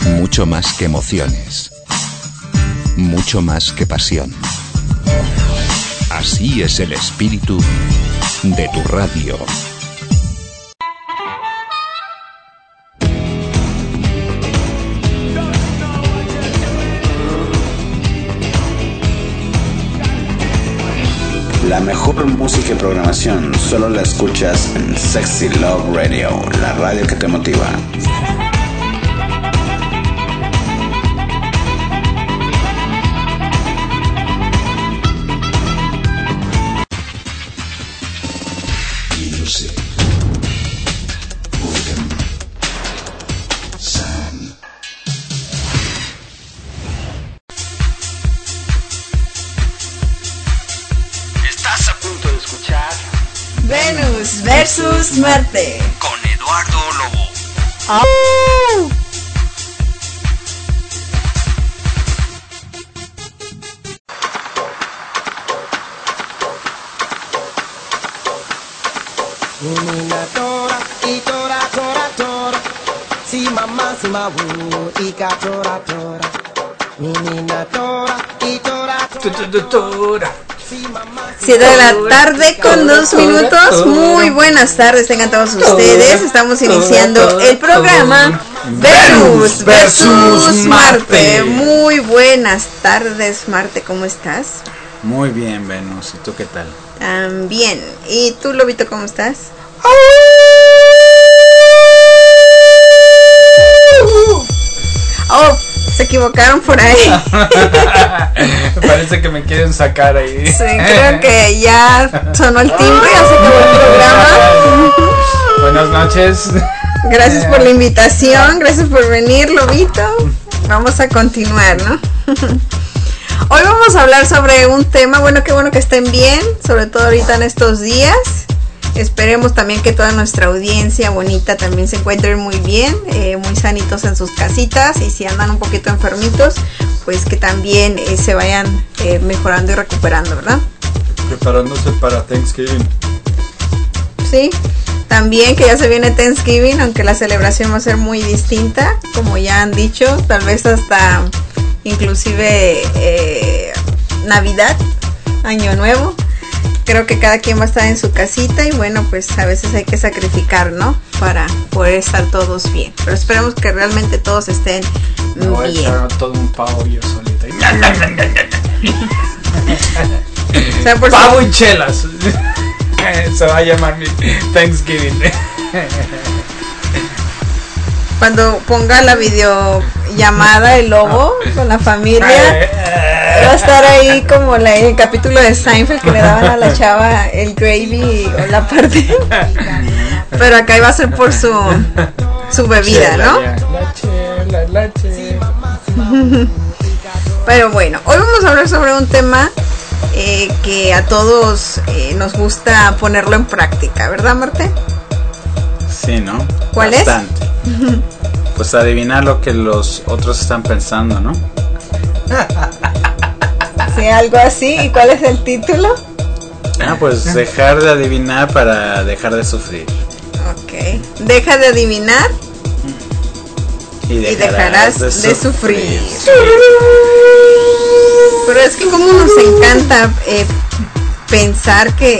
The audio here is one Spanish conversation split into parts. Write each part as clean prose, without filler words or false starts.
Mucho más que emociones. Mucho más que pasión. Así es el espíritu de tu radio. La mejor música y programación solo la escuchas en Sexy Love Radio, la radio que te motiva. Venus versus Marte con Eduardo Lobo. ¡Oh! Tora y tora tora tora, si mamá si mabu y tora tora, menina tora y tora tora. 7 de la tarde con 2 minutos. Muy buenas tardes, tengan todos ustedes. Estamos iniciando el programa Venus versus Marte. Muy buenas tardes, Marte, ¿cómo estás? Muy bien, Venus, ¿y tú qué tal? Bien, ¿y tú, Lobito, cómo estás? Oh, se equivocaron por ahí. Parece que me quieren sacar ahí. Sí, creo que ya sonó el timbre, ya se acabó el programa. Buenas noches. Gracias por la invitación, gracias por venir, Lobito. Vamos a continuar, ¿no? Hoy vamos a hablar sobre un tema, bueno que estén bien, sobre todo ahorita en estos días. Esperemos también que toda nuestra audiencia bonita también se encuentren muy bien, muy sanitos en sus casitas, y si andan un poquito enfermitos, pues que también se vayan mejorando y recuperando, ¿verdad? Preparándose para Thanksgiving. Sí, también que ya se viene Thanksgiving, aunque la celebración va a ser muy distinta, como ya han dicho, tal vez hasta inclusive Navidad, Año Nuevo. Creo que cada quien va a estar en su casita y bueno, pues a veces hay que sacrificar, ¿no? Para poder estar todos bien. Pero esperemos que realmente todos estén Me voy bien. a echar todo un pavo yo solita. O sea, por Pavo y chelas. Se va a llamar mi Thanksgiving. Cuando ponga la videollamada el lobo con la familia, va a estar ahí como el capítulo de Seinfeld que le daban a la chava el gravy o la parte. Pero acá iba a ser por su bebida, Chela, ¿no? ya. La chela. Pero bueno, hoy vamos a hablar sobre un tema que a todos nos gusta ponerlo en práctica, ¿verdad, Marte? Sí, ¿no? ¿Cuál Bastante. Pues adivinar lo que los otros están pensando, ¿no? Sí, algo así. ¿Y cuál es el título? Pues dejar de adivinar para dejar de sufrir. Ok. Deja de adivinar Y dejarás de sufrir. Pero es que como nos encanta pensar que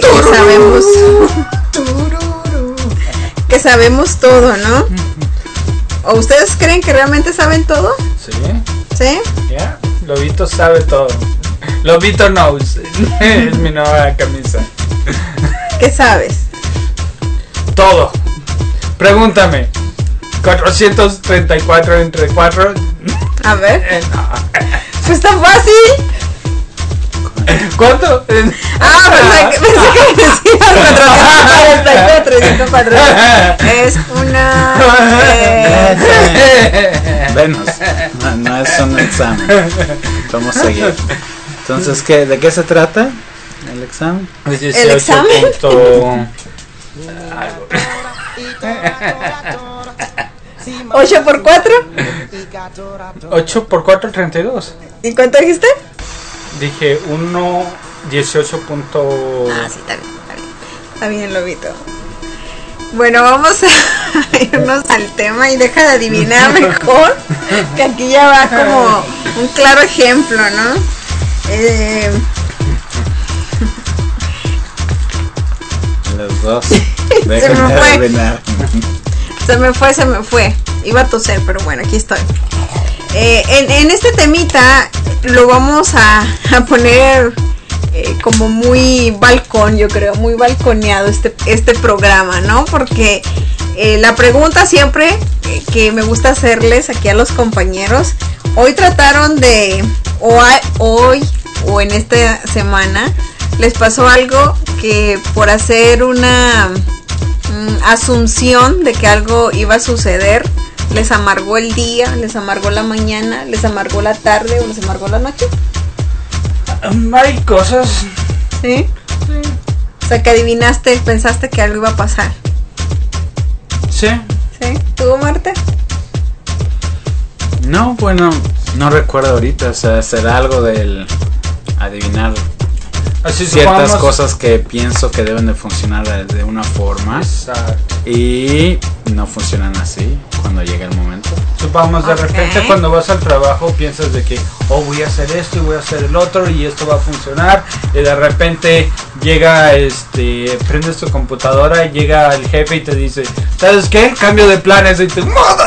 sabemos todo, ¿no? ¿O ustedes creen que realmente saben todo? Sí. ¿Sí? Ya. Lobito sabe todo. Lobito knows. Es mi nueva camisa. ¿Qué sabes? Todo. Pregúntame. 434 entre 4. A ver. No. Pues está fácil. ¿Cuánto? Pensé que me decías 444 y dijo 4. Es una Venus. No es un examen. Vamos a seguir. Entonces, ¿de qué se trata el examen? ¿El examen? 8 por 4. 8 por 4, 32. ¿Y cuánto dijiste? Dije 1, 18. Ah, sí, está bien, Lobito. Bueno, vamos a irnos al tema y deja de adivinar mejor, que aquí ya va como un claro ejemplo, ¿no? Los dos. Se me fue. Iba a toser, pero bueno, aquí estoy. En este temita lo vamos a poner como muy balcón, yo creo, muy balconeado este programa, ¿no? Porque la pregunta siempre que me gusta hacerles aquí a los compañeros, hoy trataron de, hoy o en esta semana, les pasó algo que por hacer una asunción de que algo iba a suceder, les amargó el día, les amargó la mañana, les amargó la tarde o les amargó la noche. Hay cosas. ¿Sí? O sea, que adivinaste, pensaste que algo iba a pasar. Sí. ¿Sí? ¿Tú, Marta? No, bueno, no recuerdo ahorita. O sea, será algo del adivinar Así ciertas cosas que pienso que deben de funcionar de una forma. Exacto. Y no funcionan así cuando llega el momento. Supongamos de repente cuando vas al trabajo piensas de que voy a hacer esto y voy a hacer el otro y esto va a funcionar, y de repente llega prendes tu computadora y llega el jefe y te dice, ¿sabes qué? Cambio de planes, y te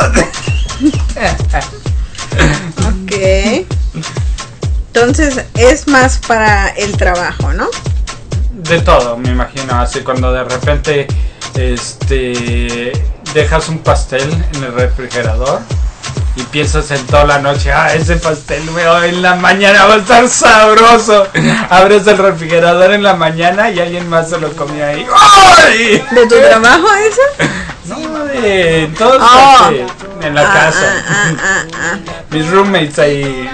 Ok. Entonces es más para el trabajo, ¿no? De todo, me imagino, así cuando de repente dejas un pastel en el refrigerador y piensas en toda la noche, ese pastel en la mañana va a estar sabroso. Abres el refrigerador en la mañana y alguien más se lo comió ahí. ¡Ay! ¿De tu trabajo eso? No, de todos en la casa. Mis roommates ahí.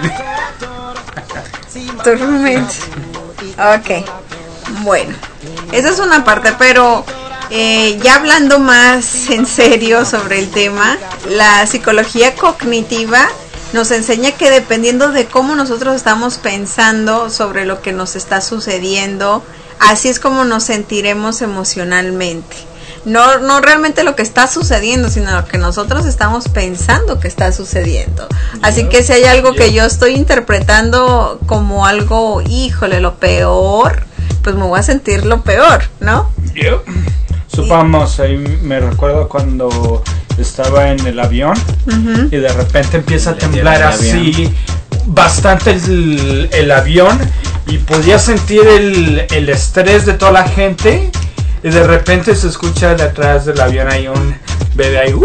Tus roommates. Ok. Bueno, esa es una parte, pero ya hablando más en serio sobre el tema, la psicología cognitiva nos enseña que dependiendo de cómo nosotros estamos pensando sobre lo que nos está sucediendo, así es como nos sentiremos emocionalmente. No realmente lo que está sucediendo, sino lo que nosotros estamos pensando que está sucediendo. Así que si hay algo que yo estoy interpretando como algo, híjole, lo peor, pues me voy a sentir lo peor, ¿no? Supongamos, ahí me recuerdo cuando estaba en el avión y de repente empieza a temblar así bastante el avión y podía sentir el estrés de toda la gente. Y de repente se escucha de atrás del avión hay un bebé ahí.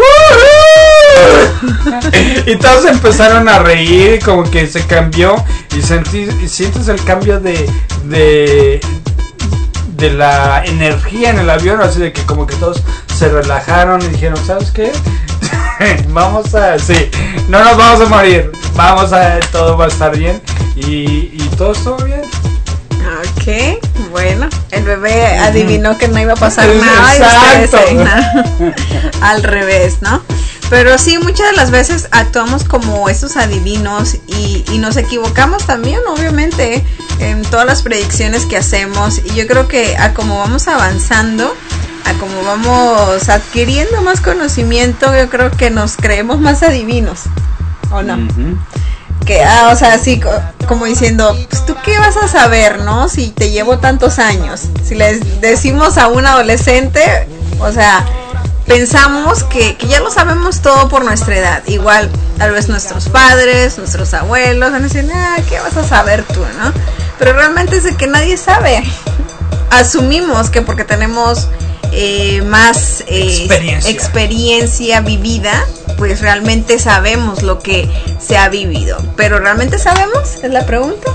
Y todos empezaron a reír, como que se cambió. Y sientes el cambio de la energía en el avión. Así de que como que todos se relajaron y dijeron, ¿sabes qué? No nos vamos a morir. Todo va a estar bien. Y todo estuvo bien. Ok, bueno, el bebé adivinó que no iba a pasar nada. Exacto. Y ustedes al revés, ¿no? Pero sí, muchas de las veces actuamos como esos adivinos y nos equivocamos también, obviamente, en todas las predicciones que hacemos. Y yo creo que a como vamos avanzando, a como vamos adquiriendo más conocimiento, yo creo que nos creemos más adivinos, ¿o no? Que, o sea, así como diciendo, pues tú qué vas a saber, ¿no? Si te llevo tantos años. Si les decimos a un adolescente, o sea, pensamos que ya lo sabemos todo por nuestra edad. Igual, tal vez nuestros padres, nuestros abuelos van a decir, ¿qué vas a saber tú, no? Pero realmente es de que nadie sabe. Asumimos que porque tenemos más experiencia vivida, pues realmente sabemos lo que se ha vivido. Pero ¿realmente sabemos? Es la pregunta.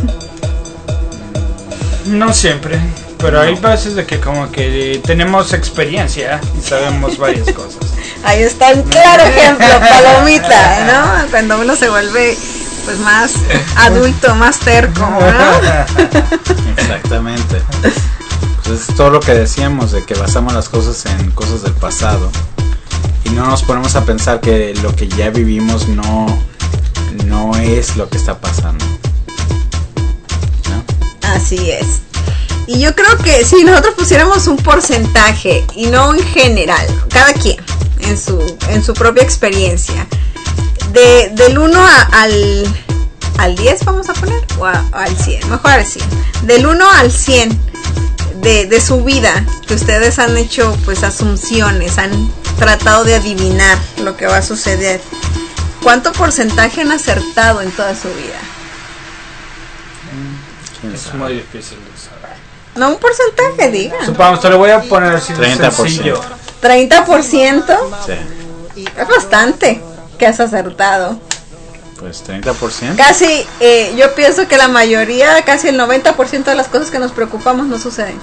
No siempre, pero hay veces de que como que tenemos experiencia y sabemos varias cosas. Ahí está un claro ejemplo, palomita, ¿no? Cuando uno se vuelve pues más adulto, más terco, ¿no? Exactamente. Pues es todo lo que decíamos, de que basamos las cosas en cosas del pasado y no nos ponemos a pensar que lo que ya vivimos no es lo que está pasando, ¿no? Así es. Y yo creo que si nosotros pusiéramos un porcentaje y no en general, cada quien en su propia experiencia, del 1 al 10 vamos a poner, o al 100, mejor al 100, del 1 al 100 de su vida, que ustedes han hecho pues asunciones, han tratado de adivinar lo que va a suceder, ¿cuánto porcentaje han acertado en toda su vida? Es muy difícil de saber. No un porcentaje, diga. Supongamos, te lo voy a poner así de 30%. sencillo. 30%. Sí. Es bastante que has acertado. Pues 30%. Casi, yo pienso que la mayoría, casi el 90% de las cosas que nos preocupamos no suceden.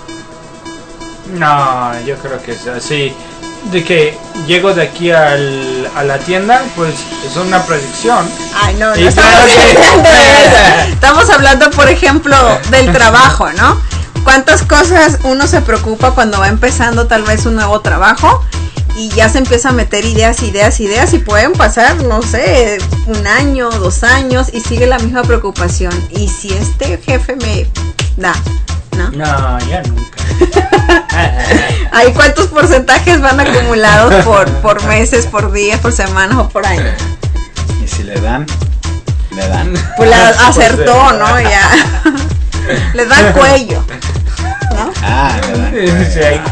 No, yo creo que es así. De que llego de aquí a la tienda, pues es una predicción. Ay, no Y estamos claro que- hablando de eso. Estamos hablando, por ejemplo, del trabajo, ¿no? ¿Cuántas cosas uno se preocupa cuando va empezando tal vez un nuevo trabajo? Y ya se empieza a meter ideas y pueden pasar, no sé, 1 año, 2 años y sigue la misma preocupación. ¿Y si este jefe me da? ¿No? No, ya nunca. ¿Hay cuántos porcentajes van acumulados por meses, por días, por semanas o por años? Y si le dan, le dan. Pues la acertó, ¿no? Ya. Le da cuello, ¿no? Ah, le dan. Sí, ahí.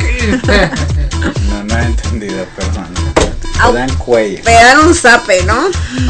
No he entendido, perdón. Au. Le dan cuello. Le dan un zape, ¿no?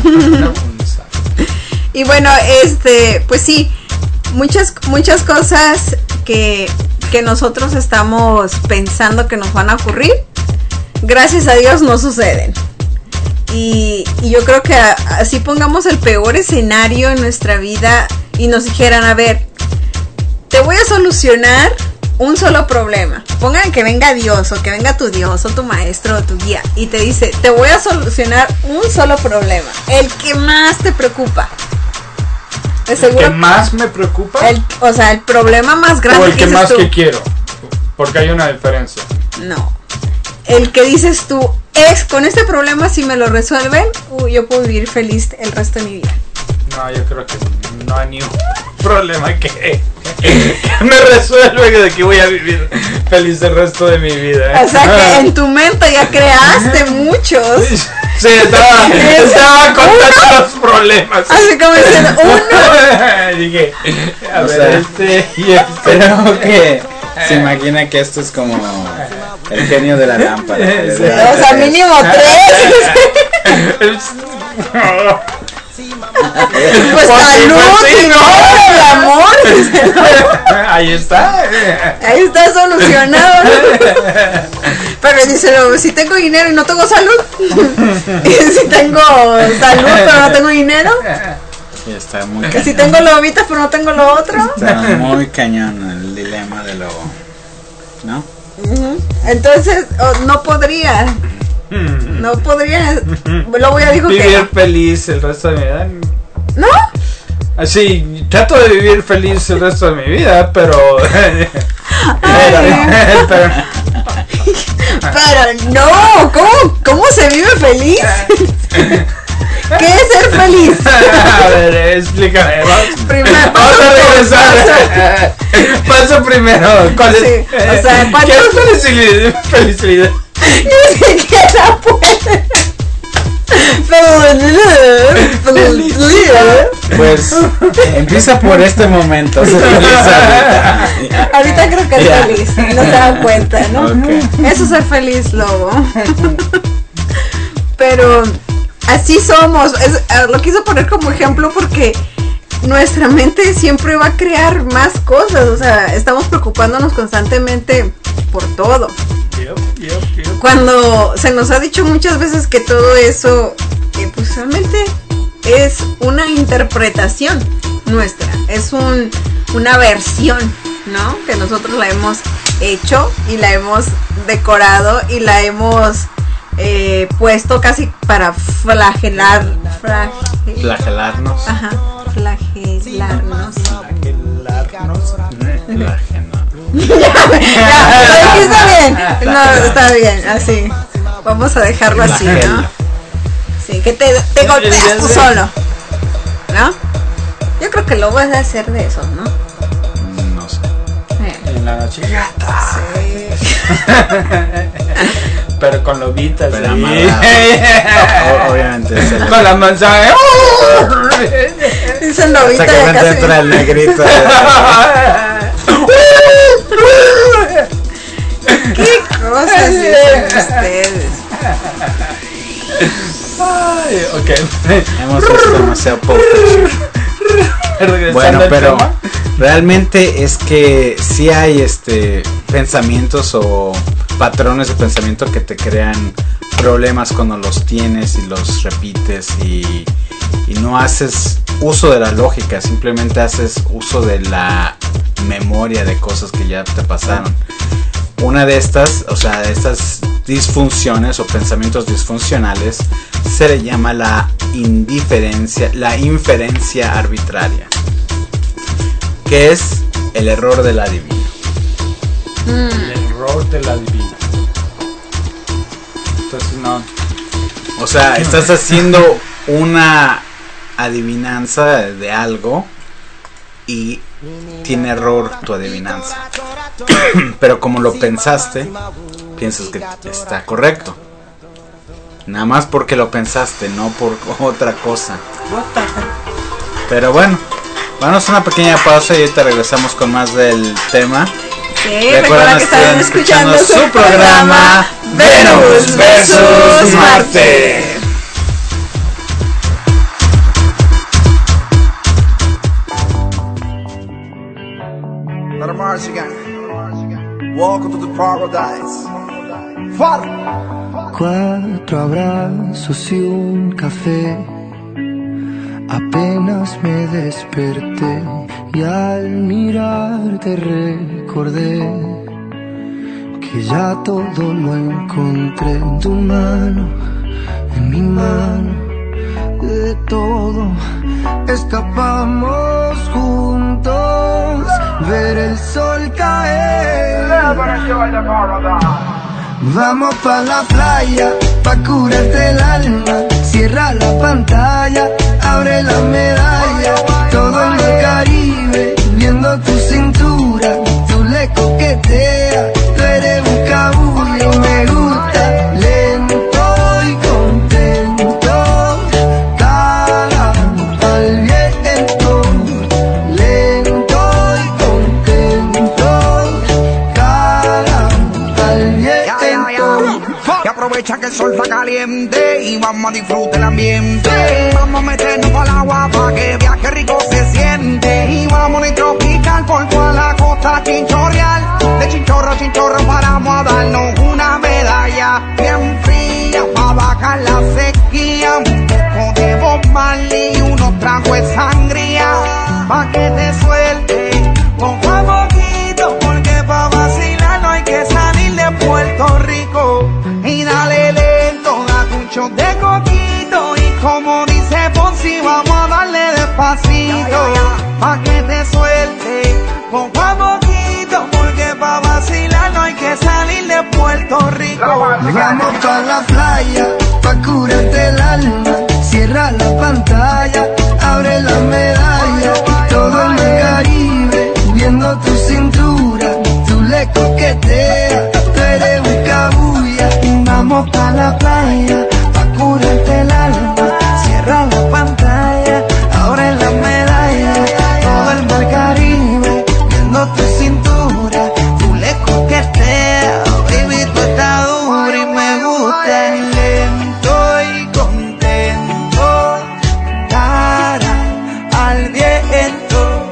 Y bueno, pues sí, muchas cosas que nosotros estamos pensando que nos van a ocurrir, gracias a Dios no suceden. Y yo creo que así pongamos el peor escenario en nuestra vida y nos dijeran, a ver, te voy a solucionar un solo problema. Pongan que venga Dios o que venga tu Dios o tu maestro o tu guía y te dice, te voy a solucionar un solo problema, el que más te preocupa. ¿El que más me preocupa? O sea, el problema más grande. ¿O el que dices más tú? que quiero? Porque hay una diferencia. No. El que dices tú, con este problema si me lo resuelven, yo puedo vivir feliz el resto de mi vida. No, yo creo que no hay ni un problema que me resuelva de que voy a vivir feliz el resto de mi vida. O sea que en tu mente ya creaste muchos. Sí, estaba contando los problemas. Así como diciendo, uno. Dije, a O ver, sea, y Creo que se imagina que esto es como el genio de la lámpara. que le da O sea, tres. mínimo 3. Pues Porque, salud, pues, sí, y ¿no? todo el amor. Ahí está. Ahí está solucionado, ¿no? Pero dice, si tengo dinero y no tengo salud. Y si tengo salud pero no tengo dinero. Sí, está muy Y cañón. si tengo lobitas pero no tengo lo otro. Está muy cañón el dilema de lobo, ¿no? Entonces, no podría. No podría. Lobo ya dijo Vivir que feliz el resto de mi vida. no. Así, trato de vivir feliz el resto de mi vida, pero. pero Pero no, ¿cómo se vive feliz? ¿Qué es ser feliz? a ver, explícame. Primero, Vamos a regresar. Paso primero. ¿Cuál es? Sí, o sea, ¿qué ¿cuántos- es felicidad? Felicidad. Ni siquiera puede. Pues empieza por este momento. sé feliz ahorita. Ahorita creo que es Ya. feliz, no se da cuenta, ¿no? Ok. Eso es ser feliz, Lobo. Pero así somos. Lo quise poner como ejemplo porque nuestra mente siempre va a crear más cosas. O sea, estamos preocupándonos constantemente por todo. Cuando se nos ha dicho muchas veces que todo eso, pues realmente es una interpretación nuestra, es una versión, ¿no? Que nosotros la hemos hecho y la hemos decorado y la hemos puesto casi para flagelarnos. Flagelarnos. Ajá, flagelarnos. Ya, lo dijiste bien. No, está bien, así. Vamos a dejarlo así, ¿no? Sí, que te golpeas tú solo, ¿no? Yo creo que lo vas a hacer de eso, ¿no? No sé. la noche. Pero con lobitas. Pero obviamente. Con la manzana. Dice lobita. Hasta que me entra el negrito. ¿Qué cosas dicen ustedes? Ay, ok. Hemos visto demasiado poco. Bueno, pero realmente es que sí hay pensamientos o patrones de pensamiento que te crean problemas cuando los tienes y los repites y no haces uso de la lógica, simplemente haces uso de la memoria de cosas que ya te pasaron. Una de estas, o sea, de estas disfunciones o pensamientos disfuncionales se le llama la inferencia arbitraria, que es el error del adivino. El error del adivino. Entonces no. O sea, estás haciendo una adivinanza de algo y tiene error tu adivinanza. Pero como lo pensaste, piensas que está correcto. Nada más porque lo pensaste, no por otra cosa. Pero bueno, vamos a una pequeña pausa y ahorita regresamos con más del tema. Sí, recuerda que están escuchando su programa Venus versus Marte. Let Mars again. Welcome to the paradise. Father. 4 abrazos y un café. Apenas me desperté y al mirarte recordé que ya todo lo encontré en tu mano, en mi mano. De todo escapamos juntos, ver el sol caer. Vamos pa' la playa, pa' curarte el alma. Cierra la pantalla, abre la medalla. Todo el mar Caribe, viendo tu cintura. Tú le coqueteas, tú eres un cabullo. Me gusta, lento y contento. Cara al viento, lento y contento. Cara al viento. Y aprovecha que el sol está caliente y vamos a disfrutar el ambiente. Vamos a meternos al agua para que viaje rico se siente. Y vamos a tropical por toda la costa chinchorreal. De chinchorro a chinchorro paramos a darnos una medalla bien fría para bajar la sequía. Un poco de Bob Marley y unos tragos de sangría pa' que te suelte poco a poquito, porque pa' vacilar no hay que salir de Puerto Rico. Y dale lento, date un shot de coquito. Y como dice Ponzi, vamos a darle despacito pa' que te suelte poco a poquito, porque pa' vacilar no hay que salir de Puerto Rico. Vamos pa' la playa, pa' curarte el alma. Cierra la pantalla, abre la medalla. Todo el mar Caribe, viendo tu cintura. Tú le coqueteas, tú eres un cabulla. Vamos pa' la playa, pa' curarte el alma. Cierra la pantalla, abre la medalla. Todo el mar Caribe, viendo tu cintura. Tú le coqueteas, baby, tú estás dura y me gusta. Lento y contento, cara al viento.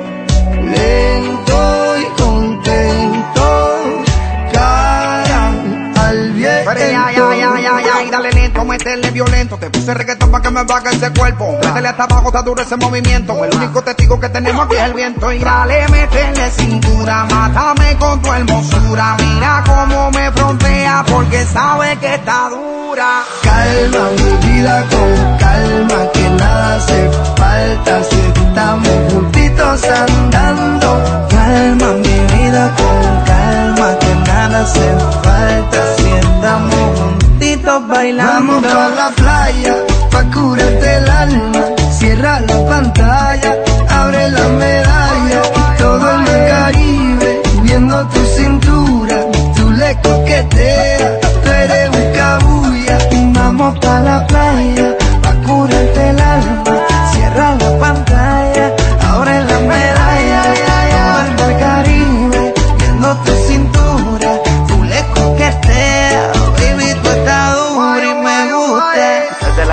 Lento y contento, cara al viento. Ay, dale lento, métele violento. Te puse reggaetón pa' que me baje ese cuerpo. Métele hasta abajo, está duro ese movimiento. El único testigo que tenemos aquí es el viento. Y dale, métele cintura, mátame con tu hermosura. Mira cómo me frontea porque sabe que está dura. Calma mi vida con calma, que nada hace falta si estamos juntitos andando. Calma mi vida con calma, que nada hace falta si estamos juntitos bailando. Vamos pa' la playa, pa' curarte el alma. Cierra la pantalla, abre la medalla. Todo el mar Caribe, viendo tu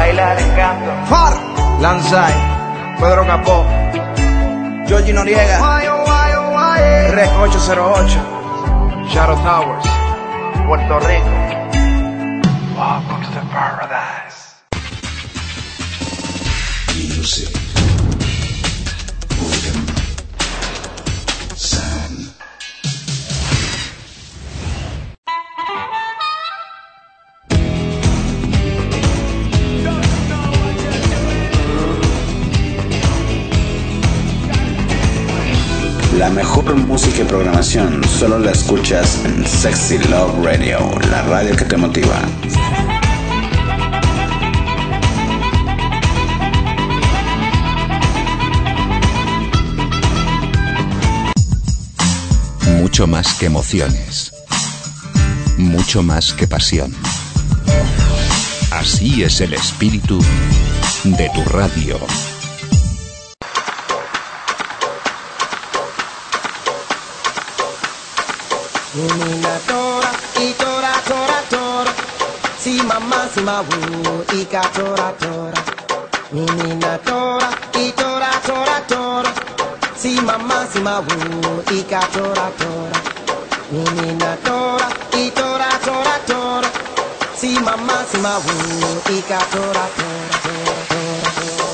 bailar encanto. Far, Lanzai, Pedro Capó, Georgie Noriega, Rec 808, Shadow Towers, Puerto Rico. Welcome to the paradise. Music, rhythm, sound. La mejor música y programación solo la escuchas en Sexy Love Radio, la radio que te motiva. Mucho más que emociones. Mucho más que pasión. Así es el espíritu de tu radio. Menina tora, y tora, tora, tora. Si mamá, si ma wu, y ka tora, tora. Menina tora, y tora, tora, tora. Si mamá, si ma wu, y ka tora, tora. Menina tora, y tora, tora, tora. Si mamá, si ma wu, y ka tora, tora, tora, tora, tora.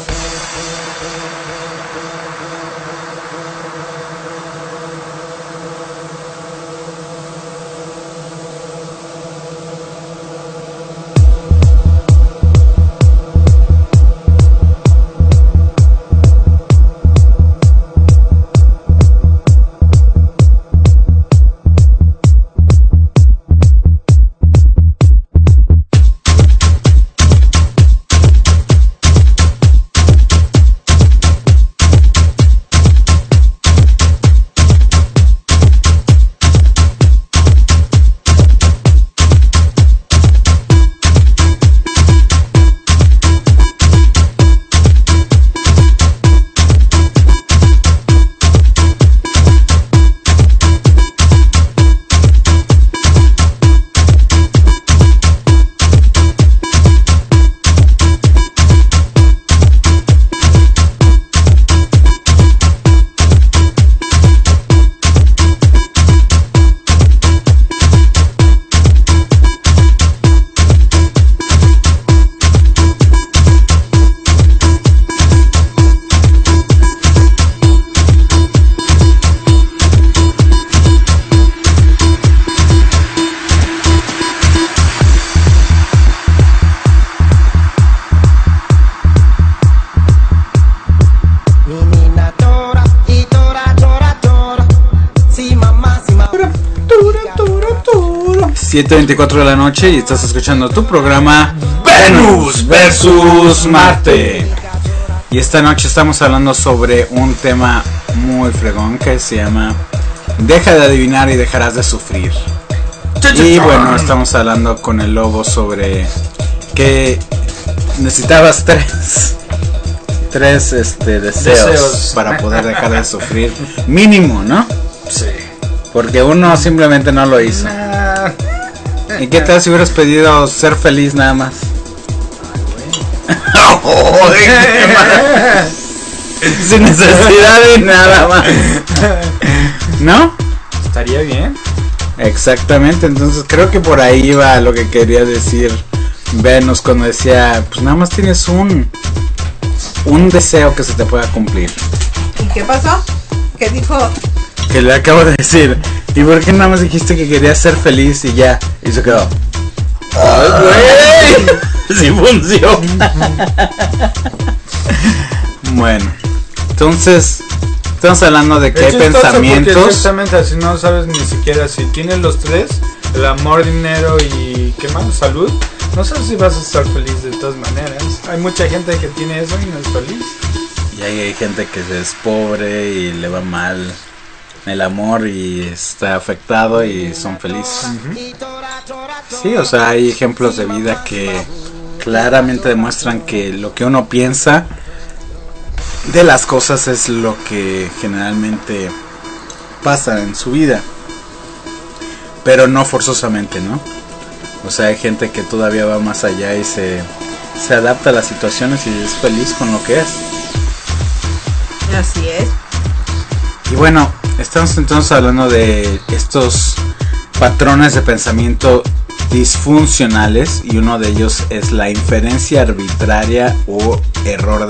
...7:24 de la noche y estás escuchando tu programa Venus versus Marte. Y esta noche estamos hablando sobre un tema muy fregón que se llama Deja de adivinar y dejarás de sufrir. Y bueno, estamos hablando con el Lobo sobre que necesitabas tres deseos para poder dejar de sufrir. Mínimo, ¿no? Sí. Porque uno simplemente no lo hizo. ¿Y qué tal si hubieras pedido ser feliz nada más? Sin necesidad de nada más. ¿No? Estaría bien. Exactamente, entonces creo que por ahí iba lo que quería decir Venus cuando decía, pues nada más tienes un deseo que se te pueda cumplir. ¿Y qué pasó? ¿Qué dijo? Que le acabo de decir. ¿Y por qué nada más dijiste que querías ser feliz y ya? Y se quedó. ¡Ay, güey! ¡Sí funciona! Bueno, entonces estamos hablando de que hay pensamientos. Exactamente, así no sabes ni siquiera si tienes los tres: el amor, dinero y ¿qué más? Salud. No sabes si vas a estar feliz de todas maneras. Hay mucha gente que tiene eso y no es feliz. Y hay gente que es pobre y le va mal el amor y está afectado y son felices. Sí, o sea, hay ejemplos de vida que claramente demuestran que lo que uno piensa de las cosas es lo que generalmente pasa en su vida, pero no forzosamente, ¿no? O sea, hay gente que todavía va más allá y se se adapta a las situaciones y es feliz con lo que es. Así es. Y bueno, estamos entonces hablando de estos patrones de pensamiento disfuncionales, y uno de ellos es la inferencia arbitraria o error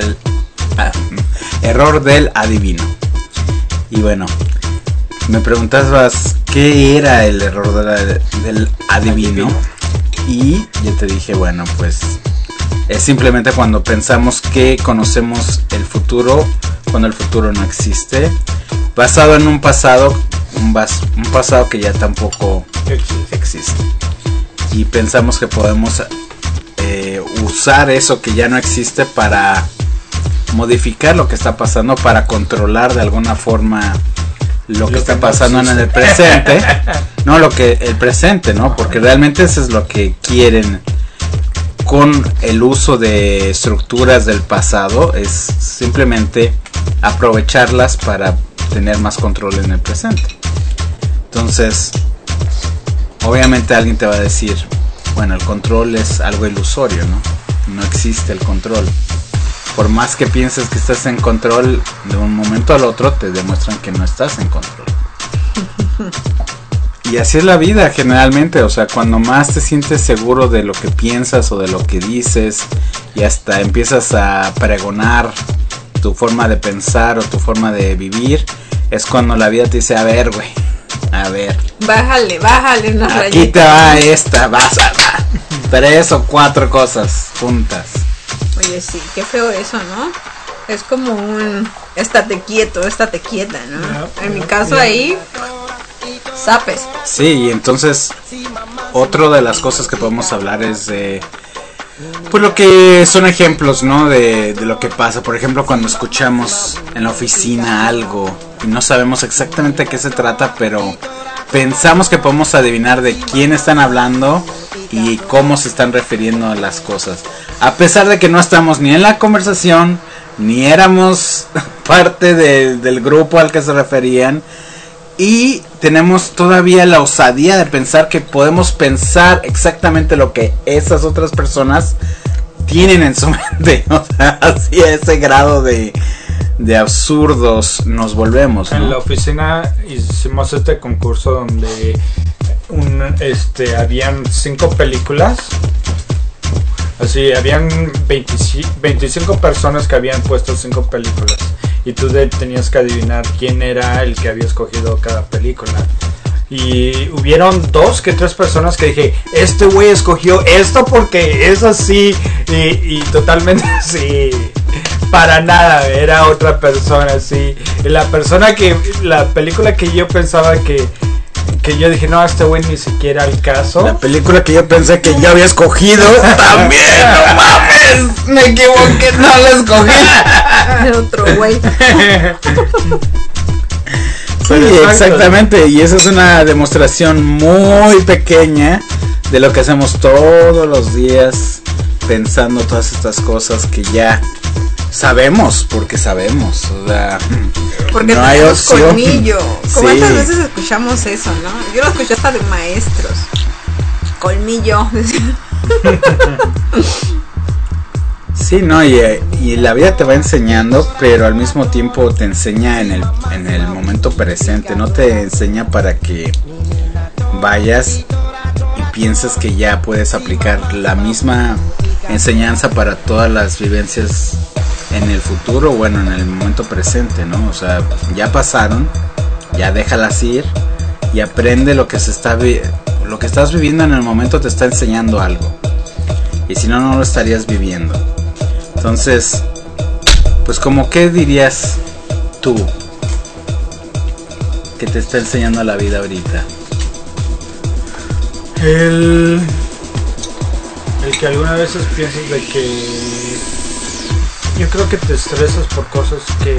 del adivino. Y bueno, me preguntabas qué era el error del adivino, y yo te dije, bueno, pues es simplemente cuando pensamos que conocemos el futuro cuando el futuro no existe, basado en un pasado que ya tampoco existe, y pensamos que podemos usar eso que ya no existe para modificar lo que está pasando, para controlar de alguna forma lo que está pasando en el presente, no el presente, ¿no? Porque realmente eso es lo que quieren con el uso de estructuras del pasado, es simplemente aprovecharlas para tener más control en el presente. Entonces, obviamente alguien te va a decir, bueno, el control es algo ilusorio, ¿no? No existe el control. Por más que pienses que estás en control, de un momento al otro te demuestran que no estás en control. Y así es la vida generalmente, o sea, cuando más te sientes seguro de lo que piensas o de lo que dices, y hasta empiezas a pregonar tu forma de pensar o tu forma de vivir, es cuando la vida te dice, a ver, güey, a ver, bájale unas rayitas. Aquí te va esta, vas a 3 o 4 cosas juntas. Oye, sí, qué feo eso, ¿no? Es como un estate quieto, estate quieta, ¿no? En mi caso ahí, zapes. Sí, y entonces otra de las cosas que podemos hablar es de, pues, lo que son ejemplos, ¿no? De lo que pasa. Por ejemplo, cuando escuchamos en la oficina algo y no sabemos exactamente de qué se trata, pero pensamos que podemos adivinar de quién están hablando y cómo se están refiriendo a las cosas, a pesar de que no estamos ni en la conversación, ni éramos parte del grupo al que se referían, y tenemos todavía la osadía de pensar que podemos pensar exactamente lo que esas otras personas tienen en su mente. O sea, así a ese grado de absurdos nos volvemos, ¿no? En la oficina hicimos este concurso donde habían 5 películas. Así, habían 25 personas que habían puesto 5 películas, y tú tenías que adivinar quién era el que había escogido cada película. Y hubieron 2 que 3 personas que dije, este güey escogió esto porque es así, y totalmente así, para nada, era otra persona así. La película que yo pensaba que yo dije, no, este güey ni siquiera al caso. La película que yo pensé que yo había escogido también, no mames, me equivoqué, no la escogí. De otro güey. Sí, exactamente, y esa es una demostración muy pequeña de lo que hacemos todos los días, pensando todas estas cosas que ya sabemos, porque sabemos, o sea, porque no hay opción. Colmillo. ¿Cuántas Sí. veces escuchamos eso, no? Yo lo escuché hasta de maestros. Colmillo. Sí, no, y la vida te va enseñando, pero al mismo tiempo te enseña en el momento presente, no te enseña para que vayas y pienses que ya puedes aplicar la misma enseñanza para todas las vivencias en el futuro, bueno, en el momento presente, ¿no? O sea, ya pasaron, ya déjalas ir y aprende lo que lo que estás viviendo en el momento te está enseñando algo, y si no, no lo estarías viviendo. Entonces, pues, como qué dirías tú que te está enseñando la vida ahorita? El que algunas veces piensas de que, yo creo que te estresas por cosas que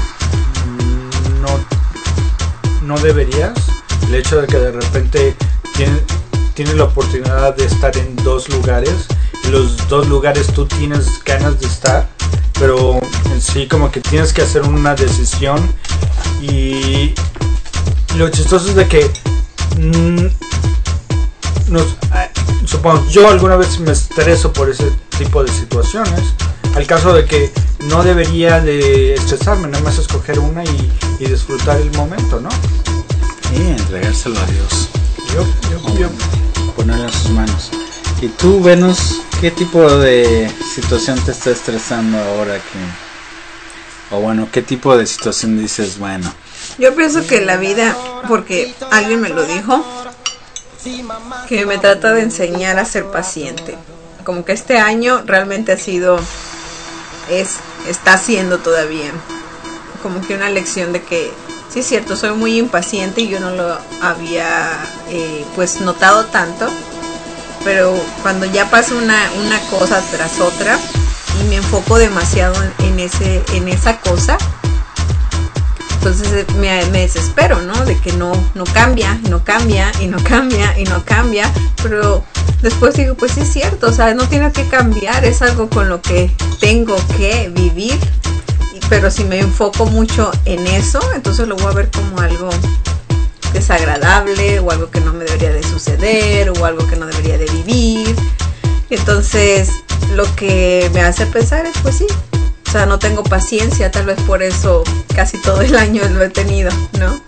no deberías. El hecho de que de repente tienes la oportunidad de estar en 2 lugares, y los 2 lugares tú tienes ganas de estar, pero en sí como que tienes que hacer una decisión. Y lo chistoso es de que supongo, yo alguna vez me estreso por ese tipo de situaciones, al caso de que no debería de estresarme, nada más escoger una y disfrutar el momento, ¿no? Y entregárselo a Dios. Yo. Ponerlo en sus manos. ¿Y tú, Venus, qué tipo de situación te está estresando ahora que... O bueno, qué tipo de situación dices, bueno? Yo pienso que la vida, porque alguien me lo dijo, que me trata de enseñar a ser paciente. Como que este año realmente ha sido, está siendo todavía como que una lección de que sí es cierto, soy muy impaciente y yo no lo había pues notado tanto, pero cuando ya pasa una cosa tras otra y me enfoco demasiado en esa cosa, entonces me desespero, ¿no? De que no cambia, no cambia, y no cambia, y no cambia. Pero después digo, pues sí es cierto, o sea, no tiene que cambiar, es algo con lo que tengo que vivir. Pero si me enfoco mucho en eso, entonces lo voy a ver como algo desagradable, o algo que no me debería de suceder, o algo que no debería de vivir. Entonces lo que me hace pensar es, pues sí, o sea, no tengo paciencia, tal vez por eso casi todo el año lo he tenido, ¿no?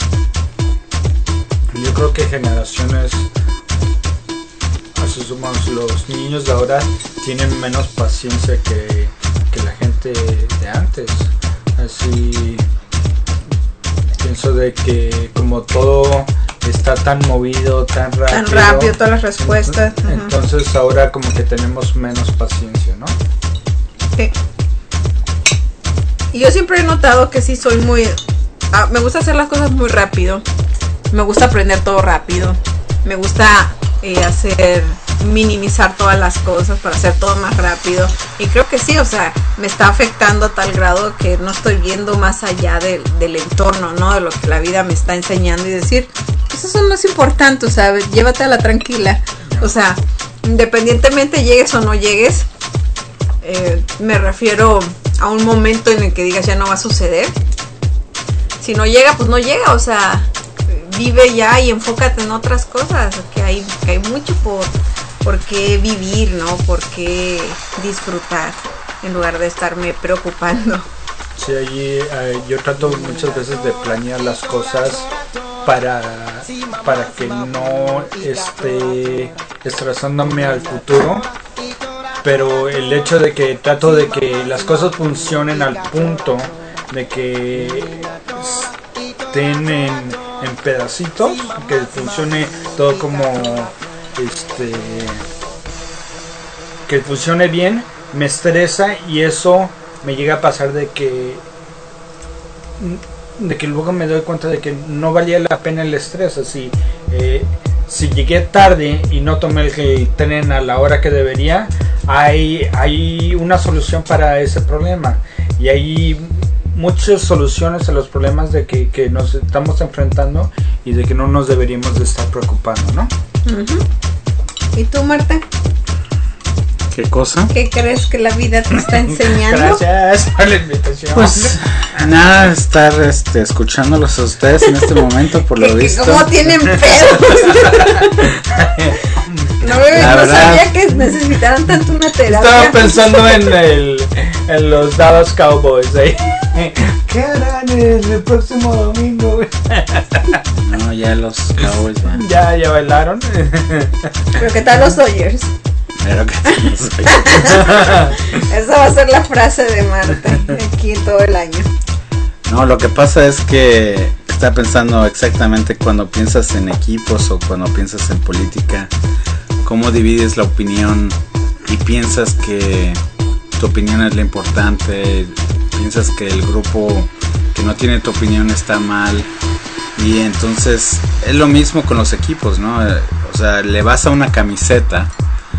Yo creo que generaciones, asumamos, los niños de ahora tienen menos paciencia que la gente de antes. Así pienso de que como todo está tan movido, tan rápido, todas las respuestas. Entonces ahora como que tenemos menos paciencia, ¿no? Sí. Y yo siempre he notado que sí soy muy... me gusta hacer las cosas muy rápido. Me gusta aprender todo rápido. Me gusta minimizar todas las cosas para hacer todo más rápido. Y creo que sí, o sea, me está afectando a tal grado que no estoy viendo más allá del entorno, ¿no? De lo que la vida me está enseñando y decir, eso es lo más importante, o sea, llévatela tranquila. O sea, independientemente llegues o no llegues, me refiero a un momento en el que digas ya no va a suceder. Si no llega, pues no llega, o sea, vive ya y enfócate en otras cosas, que hay mucho por qué vivir, ¿no? Por qué disfrutar en lugar de estarme preocupando. Sí, allí yo trato muchas veces de planear las cosas para que no esté estresándome al futuro, pero el hecho de que trato de que las cosas funcionen al punto de que estén en pedacitos, que funcione todo como que funcione bien, me estresa y eso me llega a pasar de que luego me doy cuenta de que no valía la pena el estrés. Así si llegué tarde y no tomé el tren a la hora que debería, hay una solución para ese problema, y hay muchas soluciones a los problemas de que nos estamos enfrentando y de que no nos deberíamos de estar preocupando, ¿no? ¿Y tú, Marta? ¿Qué cosa? ¿Qué crees que la vida te está enseñando? Gracias por la invitación. Pues nada, estar escuchándolos a ustedes en este momento, por lo visto. ¿Cómo tienen pedos? No sabía que necesitaran tanto una terapia. Estaba pensando en los Dallas Cowboys ahí. ¿Qué harán el próximo domingo? No, ya los Cowboys ya bailaron. Pero ¿qué tal los Dodgers? Pero que esa va a ser la frase de Marta aquí todo el año. No, lo que pasa es que está pensando exactamente cuando piensas en equipos o cuando piensas en política, cómo divides la opinión y piensas que tu opinión es la importante, piensas que el grupo que no tiene tu opinión está mal, y entonces es lo mismo con los equipos, ¿no? O sea, le vas a una camiseta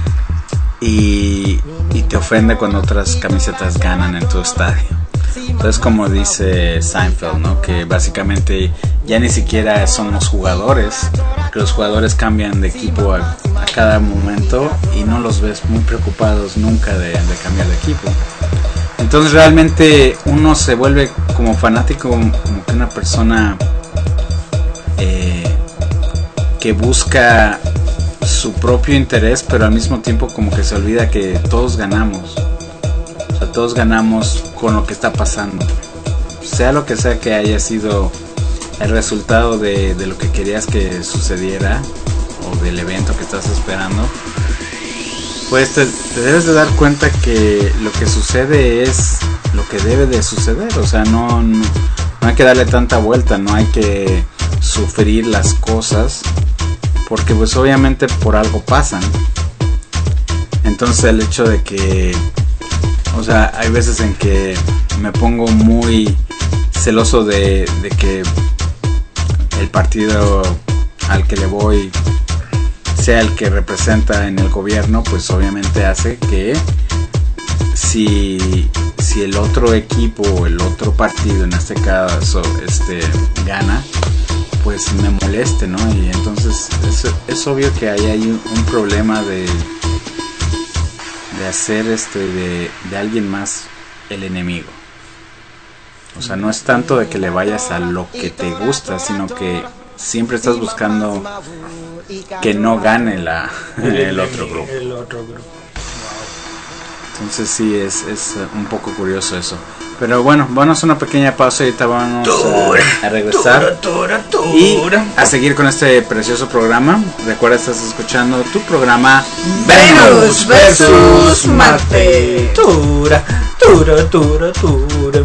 y te ofende cuando otras camisetas ganan en tu estadio. Entonces, como dice Seinfeld, ¿no? Que básicamente ya ni siquiera son los jugadores, que los jugadores cambian de equipo a cada momento y no los ves muy preocupados nunca de cambiar de equipo. Entonces realmente uno se vuelve como fanático, como que una persona que busca su propio interés, pero al mismo tiempo como que se olvida que todos ganamos. O sea, todos ganamos con lo que está pasando. Sea lo que sea que haya sido el resultado de lo que querías que sucediera o del evento que estás esperando, pues te debes de dar cuenta que lo que sucede es lo que debe de suceder. O sea, no hay que darle tanta vuelta, no hay que sufrir las cosas, porque pues obviamente por algo pasan. Entonces el hecho de que, o sea, hay veces en que me pongo muy celoso de que el partido al que le voy sea el que representa en el gobierno, pues obviamente hace que si el otro equipo o el otro partido, en este caso gana, pues me moleste, ¿no? Y entonces es obvio que hay un problema de hacer de alguien más el enemigo. O sea, no es tanto de que le vayas a lo que te gusta, sino que siempre estás buscando que no gane el otro grupo. Entonces sí, es un poco curioso eso. Pero bueno, vamos a una pequeña pausa y ahorita vamos a regresar y a seguir con este precioso programa. Recuerda, estás escuchando tu programa Venus versus Marte. Tura, tura, tura, tura.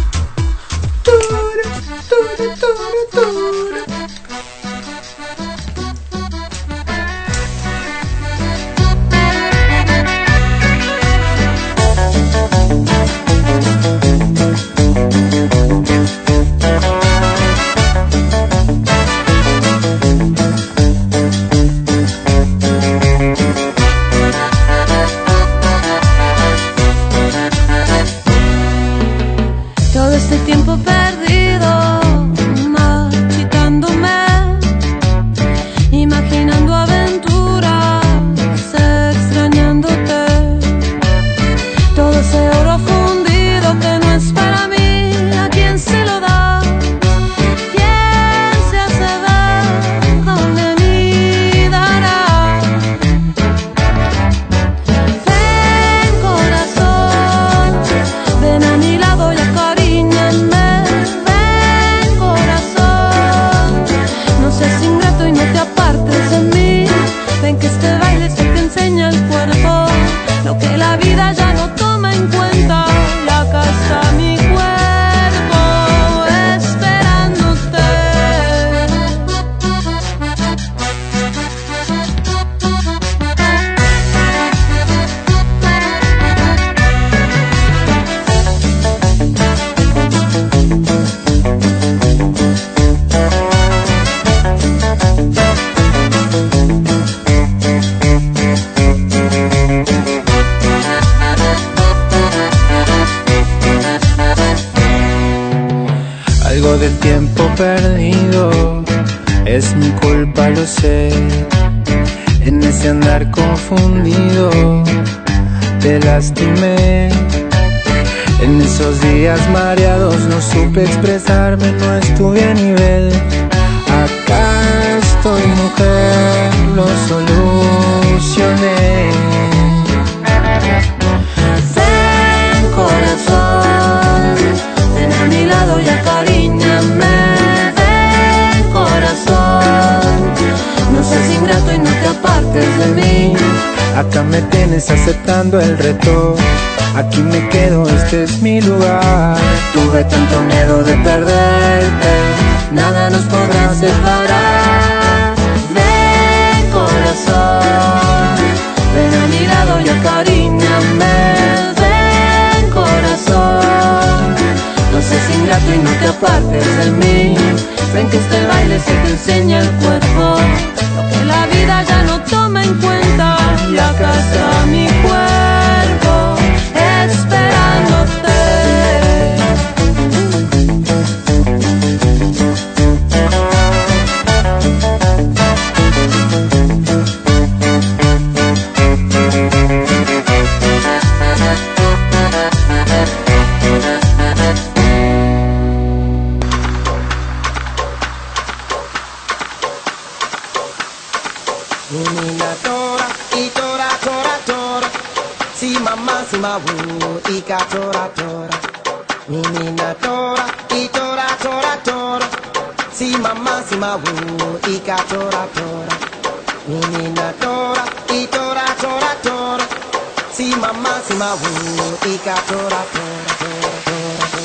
Todo este tiempo perdido, marchitándome, imaginando aventuras, extrañándote. Todo ese oro fundido que no es para mí, ¿a quién se lo da? ¿Quién se hace ver de mí dará? Ven corazón, ven a mi lado y acaríñame. Ven corazón, no seas ingrato y no te apartes de mí. Ven que este baile es el que enseña el cuerpo, lo que la vida ya no toma en cuenta. Y acá está mi cuerpo esperándote. Algo del tiempo perdido es mi culpa, lo sé. En ese andar confundido te lastimé. En esos días mareados no supe expresarme, no estuve a nivel. Acá estoy, mujer, lo solucioné. Ven corazón, ven a mi lado y acaríñame. Ven corazón, no seas ingrato y no te apartes de mí. Acá me tienes aceptando el reto. Aquí me quedo, este es mi lugar. Tuve tanto miedo de perderte, nada nos podrá separar. Ven corazón, ven a mi lado y acaríñame. Ven corazón, no seas ingrato y no te apartes de mí. Ven que este baile se te enseña el cuerpo, lo que la vida ya no toma en cuenta. Y acá está mi cuerpo esperándote. ika tora tora. Menina tora e tora tora tora. Si mamá si mawu ika tora tora. Menina tora e tora tora tora. Si mamá si mawu ika tora tora tora tora.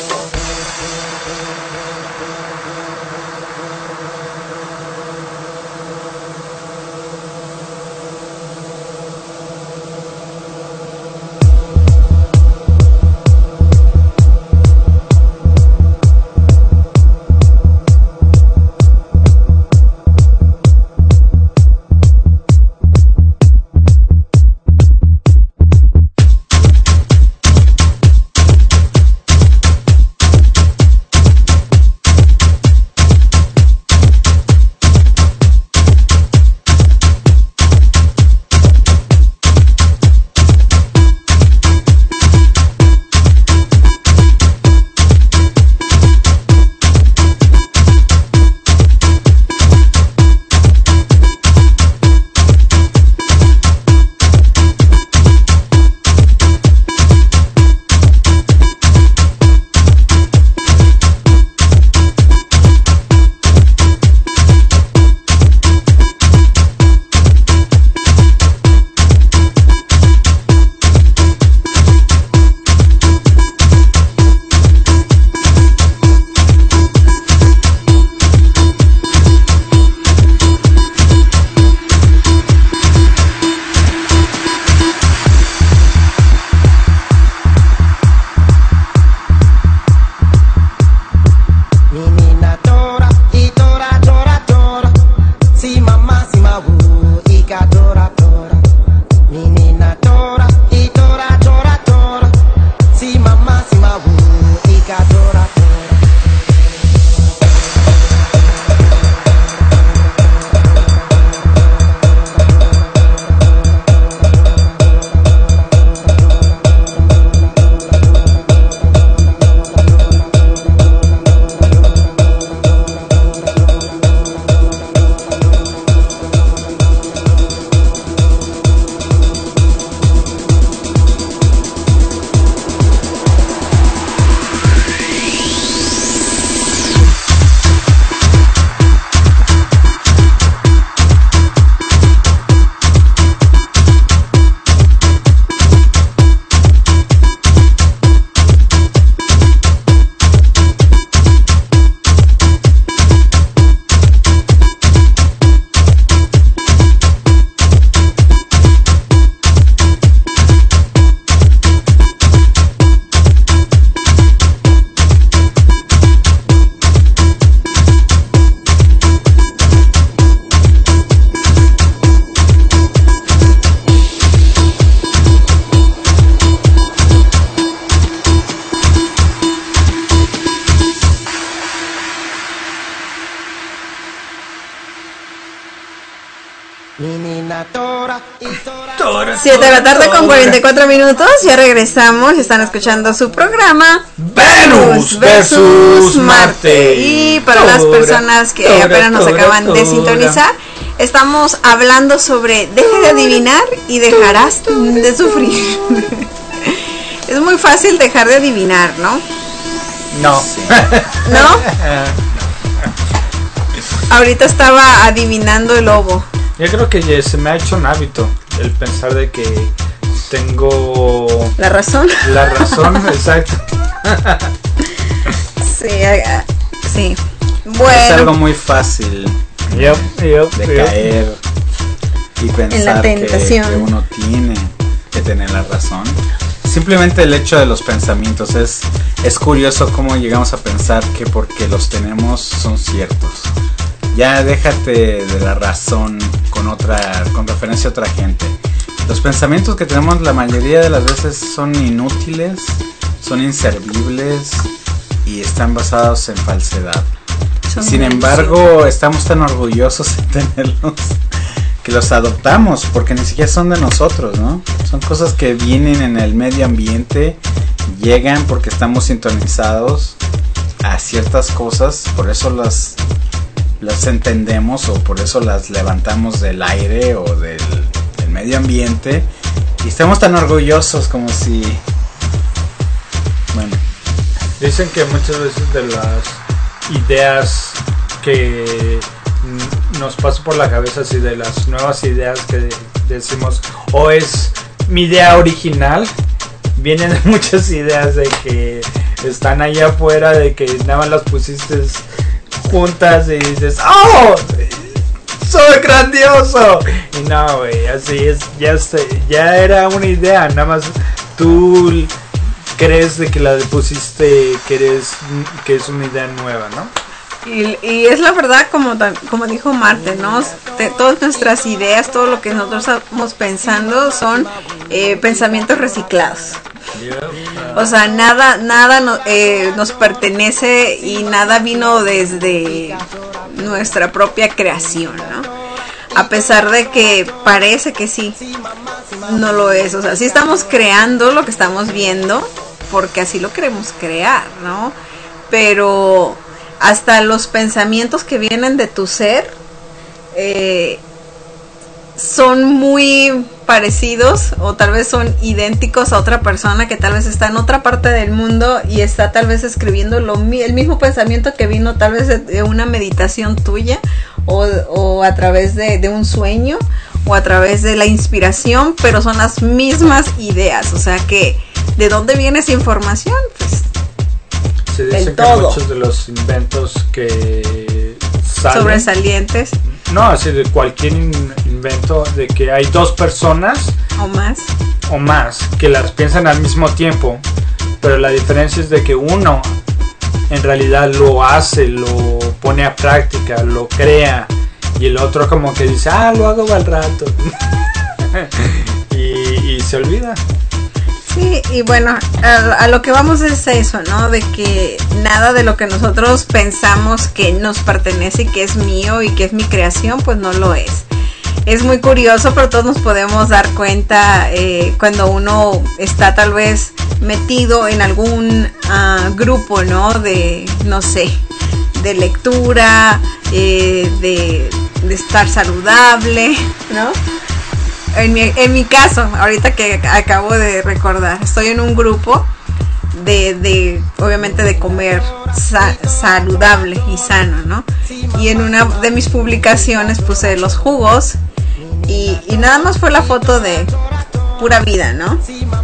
Tora. 7 de la tarde con 44 minutos. Ya regresamos. Están escuchando su programa Venus versus Marte. Y para las personas que apenas nos acaban de sintonizar, estamos hablando sobre deja de adivinar y dejarás de sufrir. Es muy fácil dejar de adivinar, ¿no? No. ¿No? Ahorita estaba adivinando el lobo. Yo creo que ya se me ha hecho un hábito el pensar de que tengo la razón. La razón, exacto. Sí. Bueno. Es algo muy fácil de caer y pensar en la tentación. Que uno tiene que tener la razón. Simplemente el hecho de los pensamientos es curioso cómo llegamos a pensar que porque los tenemos son ciertos. Ya déjate de la razón con referencia a otra gente. Los pensamientos que tenemos la mayoría de las veces son inútiles, son inservibles y están basados en falsedad. Sin embargo, estamos tan orgullosos de tenerlos que los adoptamos porque ni siquiera son de nosotros, ¿no? Son cosas que vienen en el medio ambiente, llegan porque estamos sintonizados a ciertas cosas, por eso las entendemos o por eso las levantamos del aire o del medio ambiente y estamos tan orgullosos como si Dicen que muchas veces de las ideas que nos pasan por la cabeza, así de las nuevas ideas que decimos, o es mi idea original, vienen muchas ideas de que están allá afuera, de que nada más las pusiste juntas y dices, ¡oh! ¡Soy grandioso! Y no, güey, así es, ya era una idea, nada más tú crees de que la pusiste, que es una idea nueva, ¿no? Y es la verdad, como dijo Marte, ¿no? Todas nuestras ideas, todo lo que nosotros estamos pensando son pensamientos reciclados. O sea, nada nos pertenece y nada vino desde nuestra propia creación, ¿no? A pesar de que parece que sí, no lo es. O sea, sí estamos creando lo que estamos viendo porque así lo queremos crear, ¿no? Pero hasta los pensamientos que vienen de tu ser son muy parecidos o tal vez son idénticos a otra persona que tal vez está en otra parte del mundo y está tal vez escribiendo el mismo pensamiento que vino tal vez de una meditación tuya o a través de un sueño o a través de la inspiración, pero son las mismas ideas. O sea que, ¿de dónde viene esa información? Pues se dicen que muchos de los inventos que salen, sobresalientes, no, así de cualquier invento, de que hay dos personas o más que las piensan al mismo tiempo, pero la diferencia es de que uno en realidad lo hace, lo pone a práctica, lo crea, y el otro como que dice, lo hago al rato y se olvida. Sí, y bueno, a lo que vamos es eso, ¿no? De que nada de lo que nosotros pensamos que nos pertenece y que es mío y que es mi creación, pues no lo es. Es muy curioso, pero todos nos podemos dar cuenta cuando uno está tal vez metido en algún grupo, ¿no? De, no sé, de lectura, de estar saludable, ¿no? En mi caso, ahorita que acabo de recordar, estoy en un grupo de obviamente de comer saludable y sano, ¿no? Y en una de mis publicaciones puse los jugos y nada más fue la foto de pura vida, ¿no?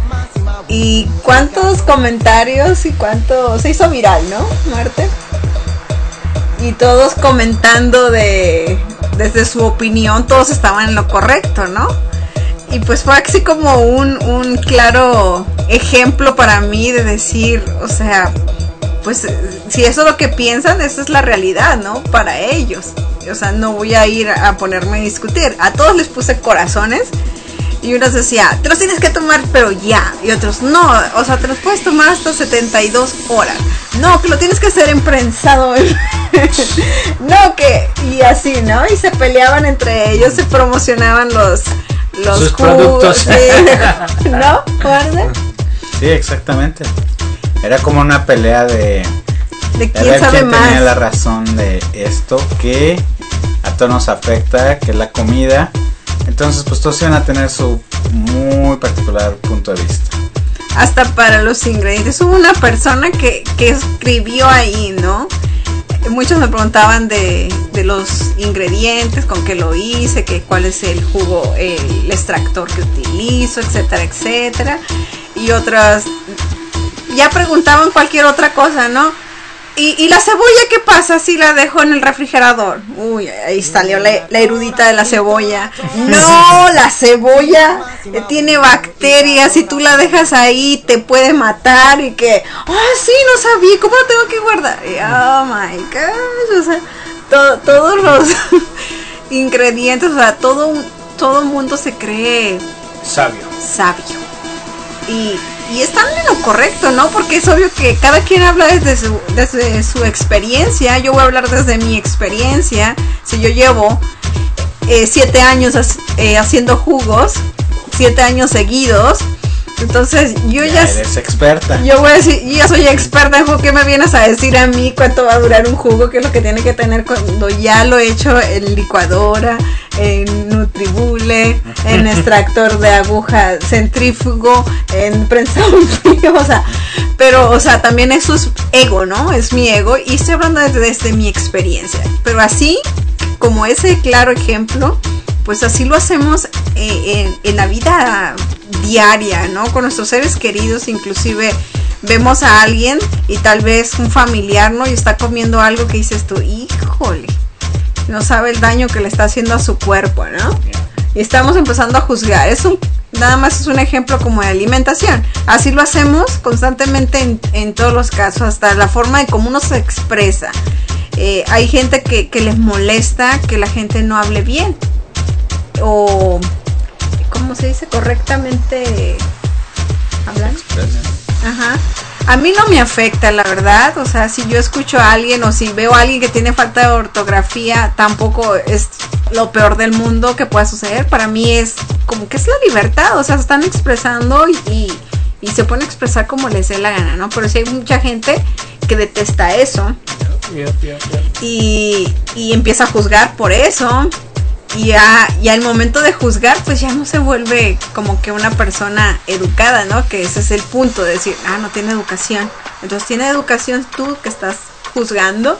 Y cuántos comentarios y cuánto se hizo viral, ¿no, Marte? Y todos comentando desde su opinión, todos estaban en lo correcto, ¿no? Y pues fue así como un claro ejemplo para mí de decir, o sea, pues si eso es lo que piensan, esa es la realidad, ¿no? Para ellos. O sea, no voy a ir a ponerme a discutir. A todos les puse corazones y unos decía, te los tienes que tomar pero ya. Y otros, no, o sea, te los puedes tomar hasta 72 horas. No, que lo tienes que hacer emprensado. No, que... Y así, ¿no? Y se peleaban entre ellos, se promocionaban sus productos. Sí. ¿No? ¿Guarda? Sí, exactamente. Era como una pelea de quién sabe quién más. Tenía la razón de esto que a todos nos afecta, que es la comida. Entonces, pues todos iban a tener su muy particular punto de vista. Hasta para los ingredientes. Hubo una persona que escribió ahí, ¿no? Muchos me preguntaban de los ingredientes, con qué lo hice, que cuál es el jugo, el extractor que utilizo, etcétera, etcétera. Y otras ya preguntaban cualquier otra cosa, ¿no? ¿Y la cebolla qué pasa si la dejo en el refrigerador? Uy, ahí salió la erudita de la cebolla. No, la cebolla tiene bacterias, si tú la dejas ahí te puede matar y que... sí, no sabía, ¿cómo la tengo que guardar? Y, oh my gosh, o sea, todos los ingredientes, o sea, todo mundo se cree... Sabio. Y están en lo correcto, ¿no? Porque es obvio que cada quien habla desde su experiencia. Yo voy a hablar desde mi experiencia. Si yo llevo 7 años haciendo jugos, 7 años seguidos, entonces yo ya eres experta. Yo voy a decir, yo ya soy experta en jugo. ¿Qué me vienes a decir a mí cuánto va a durar un jugo? ¿Qué es lo que tiene que tener cuando ya lo he hecho en licuadora, en Nutribule, en extractor de aguja centrífugo, en prensador frío, o sea, pero, o sea, también eso es ego, ¿no? Es mi ego y estoy hablando desde mi experiencia, pero así, como ese claro ejemplo, pues así lo hacemos en la vida diaria, ¿no? Con nuestros seres queridos, inclusive vemos a alguien y tal vez un familiar, ¿no? Y está comiendo algo que dices tú, híjole, no sabe el daño que le está haciendo a su cuerpo, ¿no? Y estamos empezando a juzgar. Nada más es un ejemplo como de alimentación. Así lo hacemos constantemente en todos los casos, hasta la forma de cómo uno se expresa. Hay gente que les molesta que la gente no hable bien. O, ¿cómo se dice correctamente? ¿Hablar? Ajá. A mí no me afecta, la verdad. O sea, si yo escucho a alguien o si veo a alguien que tiene falta de ortografía, tampoco es lo peor del mundo que pueda suceder. Para mí es como que es la libertad. O sea, se están expresando y se pueden expresar como les dé la gana, ¿no? Pero sí hay mucha gente que detesta eso. Y empieza a juzgar por eso. Y al momento de juzgar, pues ya no se vuelve como que una persona educada, ¿no? Que ese es el punto de decir, no tiene educación. Entonces, ¿tiene educación tú que estás juzgando?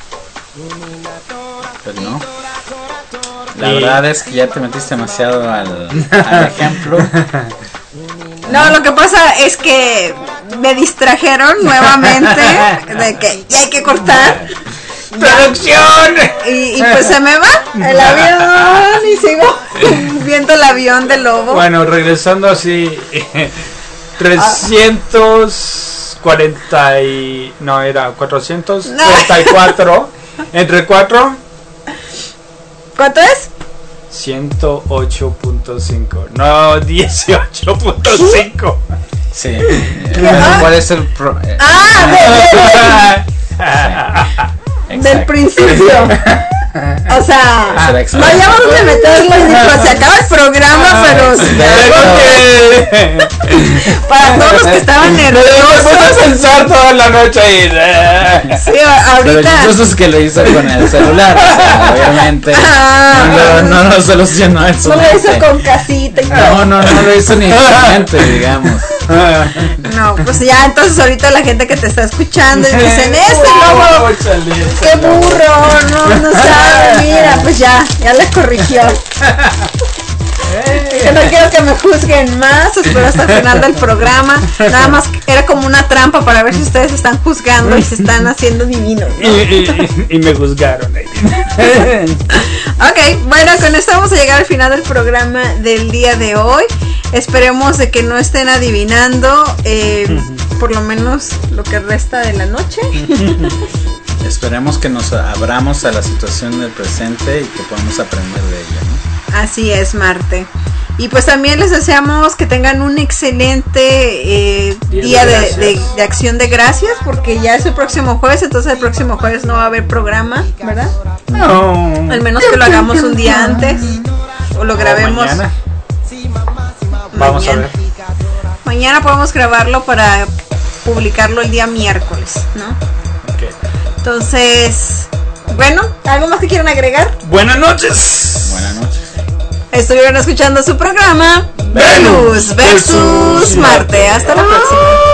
Pues no. La verdad es que ya te metiste demasiado al ejemplo. No, lo que pasa es que me distrajeron nuevamente de que ya hay que cortar. ¡Producción! Y pues se me va el avión y sigo viendo el avión del lobo. Bueno, regresando así, 340 y... No, era 434. ¿Entre 4? ¿Cuánto es? 108.5. No, 18.5. Sí. ¿Cuál es el del principio? O sea, vayamos a meterlo y se acaba el programa, pero para todos los que estaban nerviosos. Voy a pensar toda la noche ahí. Sí, ahorita. Eso es que lo hizo con el celular, o sea, obviamente no lo solucionó en su mente. No lo hizo con casita y todo. No lo hizo ni mente, digamos. No, pues ya entonces ahorita la gente que te está escuchando y dicen, lobo, qué burro, no sabe, mira, pues ya les corrigió. Que no quiero que me juzguen más, espero hasta el final del programa. Nada más era como una trampa para ver si ustedes están juzgando y se están haciendo divinos, ¿no? y me juzgaron. Ok, bueno, con esto vamos a llegar al final del programa del día de hoy. Esperemos de que no estén adivinando por lo menos lo que resta de la noche. Esperemos que nos abramos a la situación del presente y que podamos aprender de ella, ¿no? Así es, Marte. Y pues también les deseamos que tengan un excelente día de acción de gracias, porque ya es el próximo jueves, entonces el próximo jueves no va a haber programa, ¿verdad? No. Al menos que lo hagamos un día antes o lo grabemos. Mañana. Vamos a ver. Mañana podemos grabarlo para publicarlo el día miércoles, ¿no? Okay. Entonces, bueno, ¿algo más que quieran agregar? Buenas noches. Buenas noches. Estuvieron escuchando su programa Venus versus Marte. Hasta la próxima.